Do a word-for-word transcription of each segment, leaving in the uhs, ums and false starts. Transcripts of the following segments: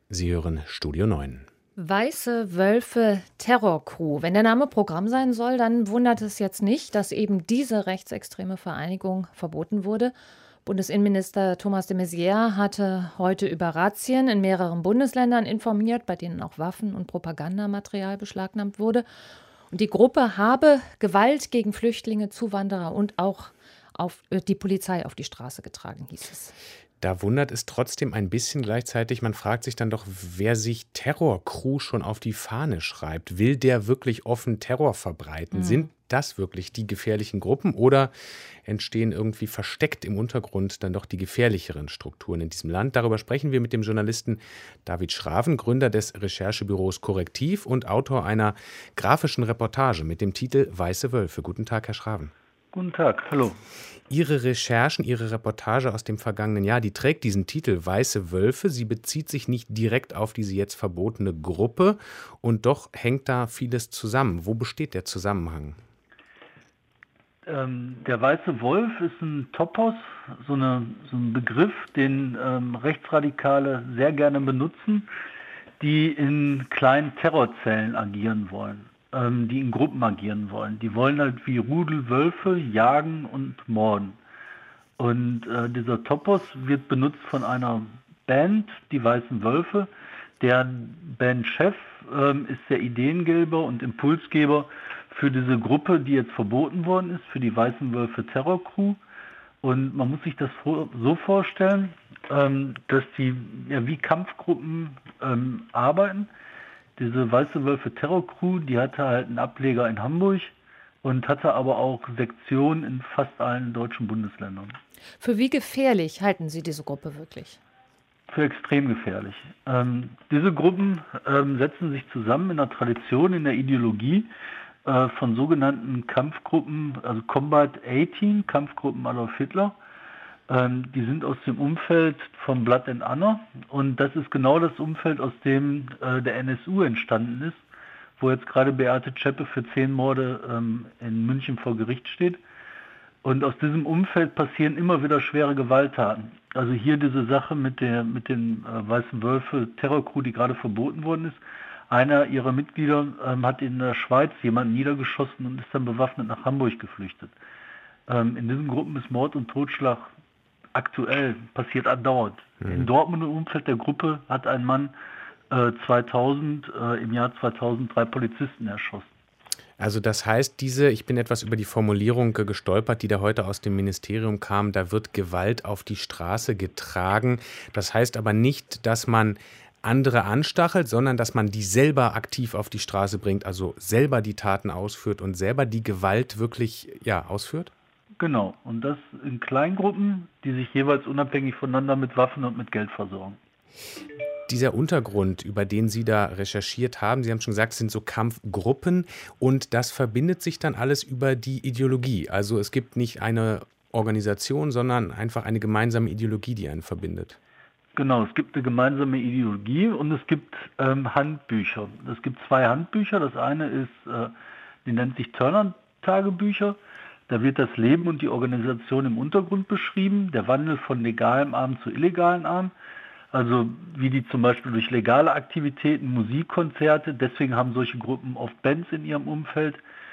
Sie hören Studio neun. Weiße Wölfe Terrorcrew. Wenn der Name Programm sein soll, dann wundert es jetzt nicht, dass eben diese rechtsextreme Vereinigung verboten wurde. Bundesinnenminister Thomas de Maizière hatte heute über Razzien in mehreren Bundesländern informiert, bei denen auch Waffen und Propagandamaterial beschlagnahmt wurde. Und die Gruppe habe Gewalt gegen Flüchtlinge, Zuwanderer und auch auf die Polizei auf die Straße getragen, hieß es. Da wundert es trotzdem ein bisschen gleichzeitig. Man fragt sich dann doch, wer sich Terrorcrew schon auf die Fahne schreibt. Will der wirklich offen Terror verbreiten? Mhm. Sind das wirklich die gefährlichen Gruppen oder entstehen irgendwie versteckt im Untergrund dann doch die gefährlicheren Strukturen in diesem Land? Darüber sprechen wir mit dem Journalisten David Schraven, Gründer des Recherchebüros Korrektiv und Autor einer grafischen Reportage mit dem Titel Weiße Wölfe. Guten Tag, Herr Schraven. Guten Tag, hallo. Ihre Recherchen, Ihre Reportage aus dem vergangenen Jahr, die trägt diesen Titel Weiße Wölfe. Sie bezieht sich nicht direkt auf diese jetzt verbotene Gruppe und doch hängt da vieles zusammen. Wo besteht der Zusammenhang? Ähm, der Weiße Wolf ist ein Topos, so, eine, so ein Begriff, den ähm, Rechtsradikale sehr gerne benutzen, die in kleinen Terrorzellen agieren wollen. Die in Gruppen agieren wollen. Die wollen halt wie Rudelwölfe jagen und morden. Und äh, dieser Topos wird benutzt von einer Band, die Weißen Wölfe. Der Bandchef ähm, ist der Ideengeber und Impulsgeber für diese Gruppe, die jetzt verboten worden ist, für die Weißen Wölfe Terrorcrew. Und man muss sich das so vorstellen, ähm, dass die ja, wie Kampfgruppen ähm, arbeiten. Diese Weiße Wölfe Terrorcrew, die hatte halt einen Ableger in Hamburg und hatte aber auch Sektionen in fast allen deutschen Bundesländern. Für wie gefährlich halten Sie diese Gruppe wirklich? Für extrem gefährlich. Ähm, diese Gruppen ähm, setzen sich zusammen in der Tradition, in der Ideologie äh, von sogenannten Kampfgruppen, also Combat achtzehn, Kampfgruppen Adolf Hitler. Die sind aus dem Umfeld von Blood and Honor und das ist genau das Umfeld, aus dem äh, der N S U entstanden ist, wo jetzt gerade Beate Zschäpe für zehn Morde ähm, in München vor Gericht steht. Und aus diesem Umfeld passieren immer wieder schwere Gewalttaten. Also hier diese Sache mit der mit den äh, Weißen Wölfe Terrorcrew, die gerade verboten worden ist. Einer ihrer Mitglieder ähm, hat in der Schweiz jemanden niedergeschossen und ist dann bewaffnet nach Hamburg geflüchtet. Ähm, in diesen Gruppen ist Mord und Totschlag aktuell, passiert andauernd. Mhm. In Dortmund im Umfeld der Gruppe hat ein Mann äh, zweitausend, äh, im Jahr zweitausend drei Polizisten erschossen. Also das heißt, diese, ich bin etwas über die Formulierung gestolpert, die da heute aus dem Ministerium kam, da wird Gewalt auf die Straße getragen. Das heißt aber nicht, dass man andere anstachelt, sondern dass man die selber aktiv auf die Straße bringt, also selber die Taten ausführt und selber die Gewalt wirklich ja, ausführt? Genau, und das in Kleingruppen, die sich jeweils unabhängig voneinander mit Waffen und mit Geld versorgen. Dieser Untergrund, über den Sie da recherchiert haben, Sie haben schon gesagt, sind so Kampfgruppen und das verbindet sich dann alles über die Ideologie. Also es gibt nicht eine Organisation, sondern einfach eine gemeinsame Ideologie, die einen verbindet. Genau, es gibt eine gemeinsame Ideologie und es gibt ähm, Handbücher. Es gibt zwei Handbücher. Das eine ist, äh, die nennt sich Turner-Tagebücher. Da wird das Leben und die Organisation im Untergrund beschrieben, der Wandel von legalem Arm zu illegalen Arm. Also wie die zum Beispiel durch legale Aktivitäten, Musikkonzerte, deswegen haben solche Gruppen oft Bands in ihrem Umfeld,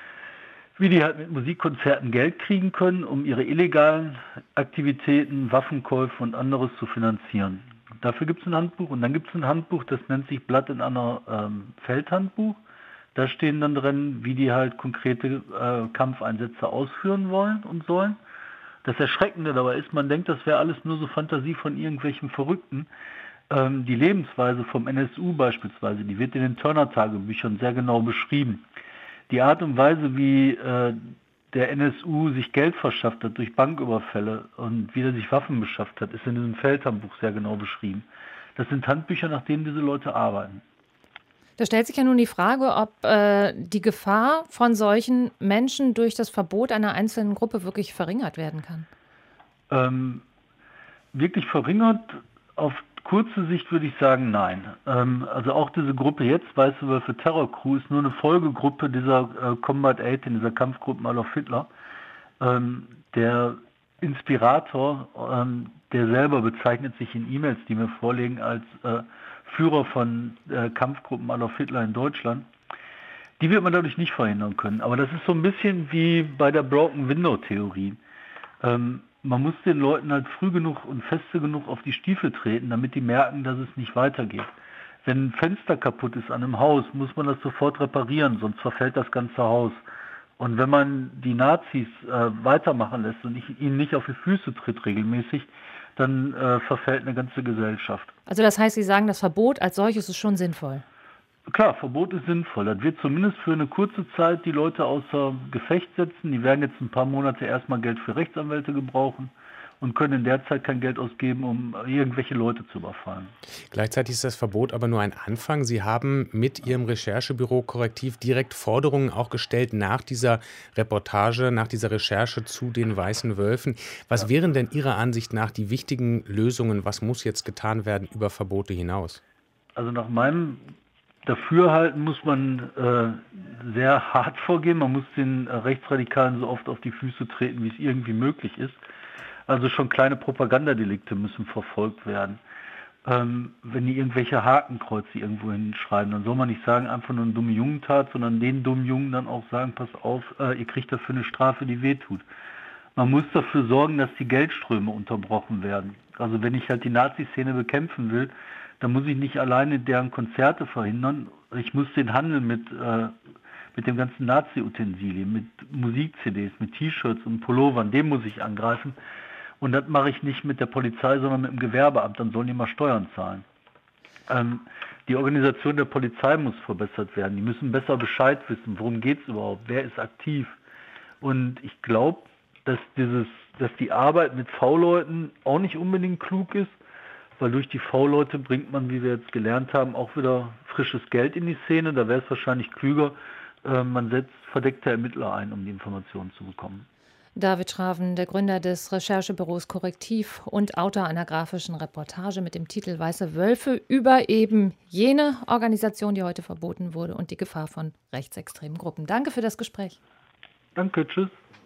wie die halt mit Musikkonzerten Geld kriegen können, um ihre illegalen Aktivitäten, Waffenkäufe und anderes zu finanzieren. Dafür gibt es ein Handbuch und dann gibt es ein Handbuch, das nennt sich Blood and Honor ähm, Feldhandbuch. Da stehen dann drin, wie die halt konkrete äh, Kampfeinsätze ausführen wollen und sollen. Das Erschreckende dabei ist, man denkt, das wäre alles nur so Fantasie von irgendwelchen Verrückten. Ähm, die Lebensweise vom N S U beispielsweise, die wird in den Turner-Tagebüchern sehr genau beschrieben. Die Art und Weise, wie äh, der N S U sich Geld verschafft hat durch Banküberfälle und wie er sich Waffen beschafft hat, ist in diesem Feldhandbuch sehr genau beschrieben. Das sind Handbücher, nach denen diese Leute arbeiten. Da stellt sich ja nun die Frage, ob äh, die Gefahr von solchen Menschen durch das Verbot einer einzelnen Gruppe wirklich verringert werden kann. Ähm, wirklich verringert, auf kurze Sicht würde ich sagen, nein. Ähm, also auch diese Gruppe jetzt, Weiße Wölfe Terrorcrew, ist nur eine Folgegruppe dieser äh, Combat achtzehn, dieser Kampfgruppen Adolf Hitler. Ähm, der Inspirator, ähm, der selber bezeichnet sich in E-Mails, die mir vorliegen, als äh, Führer von äh, Kampfgruppen Adolf Hitler in Deutschland. Die wird man dadurch nicht verhindern können. Aber das ist so ein bisschen wie bei der Broken Window Theorie. Ähm, man muss den Leuten halt früh genug und feste genug auf die Stiefel treten, damit die merken, dass es nicht weitergeht. Wenn ein Fenster kaputt ist an einem Haus, muss man das sofort reparieren, sonst verfällt das ganze Haus. Und wenn man die Nazis äh, weitermachen lässt und nicht, ihnen nicht auf die Füße tritt regelmäßig, dann äh, verfällt eine ganze Gesellschaft. Also das heißt, Sie sagen, das Verbot als solches ist schon sinnvoll? Klar, Verbot ist sinnvoll. Das wird zumindest für eine kurze Zeit die Leute außer Gefecht setzen. Die werden jetzt ein paar Monate erstmal Geld für Rechtsanwälte gebrauchen und können in der Zeit kein Geld ausgeben, um irgendwelche Leute zu überfallen. Gleichzeitig ist das Verbot aber nur ein Anfang. Sie haben mit Ihrem Recherchebüro Korrektiv direkt Forderungen auch gestellt nach dieser Reportage, nach dieser Recherche zu den Weißen Wölfen. Was ja. wären denn Ihrer Ansicht nach die wichtigen Lösungen? Was muss jetzt getan werden über Verbote hinaus? Also nach meinem Dafürhalten muss man äh, sehr hart vorgehen. Man muss den äh, Rechtsradikalen so oft auf die Füße treten, wie es irgendwie möglich ist. Also schon kleine Propagandadelikte müssen verfolgt werden. Ähm, wenn die irgendwelche Hakenkreuze irgendwo hinschreiben, dann soll man nicht sagen, einfach nur eine dumme Jungentat, sondern den dummen Jungen dann auch sagen, pass auf, äh, ihr kriegt dafür eine Strafe, die wehtut. Man muss dafür sorgen, dass die Geldströme unterbrochen werden. Also wenn ich halt die Nazi-Szene bekämpfen will, dann muss ich nicht alleine deren Konzerte verhindern. Ich muss den Handel mit, äh, mit dem ganzen Nazi-Utensilien, mit Musik-C Ds, mit T-Shirts und Pullovern, den muss ich angreifen. Und das mache ich nicht mit der Polizei, sondern mit dem Gewerbeamt. Dann sollen die mal Steuern zahlen. Ähm, die Organisation der Polizei muss verbessert werden. Die müssen besser Bescheid wissen, worum geht es überhaupt, wer ist aktiv. Und ich glaube, dass, dieses, dass die Arbeit mit V-Leuten auch nicht unbedingt klug ist, weil durch die V-Leute bringt man, wie wir jetzt gelernt haben, auch wieder frisches Geld in die Szene. Da wäre es wahrscheinlich klüger, äh, man setzt verdeckte Ermittler ein, um die Informationen zu bekommen. David Schraven, der Gründer des Recherchebüros Korrektiv und Autor einer grafischen Reportage mit dem Titel Weiße Wölfe über eben jene Organisation, die heute verboten wurde und die Gefahr von rechtsextremen Gruppen. Danke für das Gespräch. Danke, tschüss.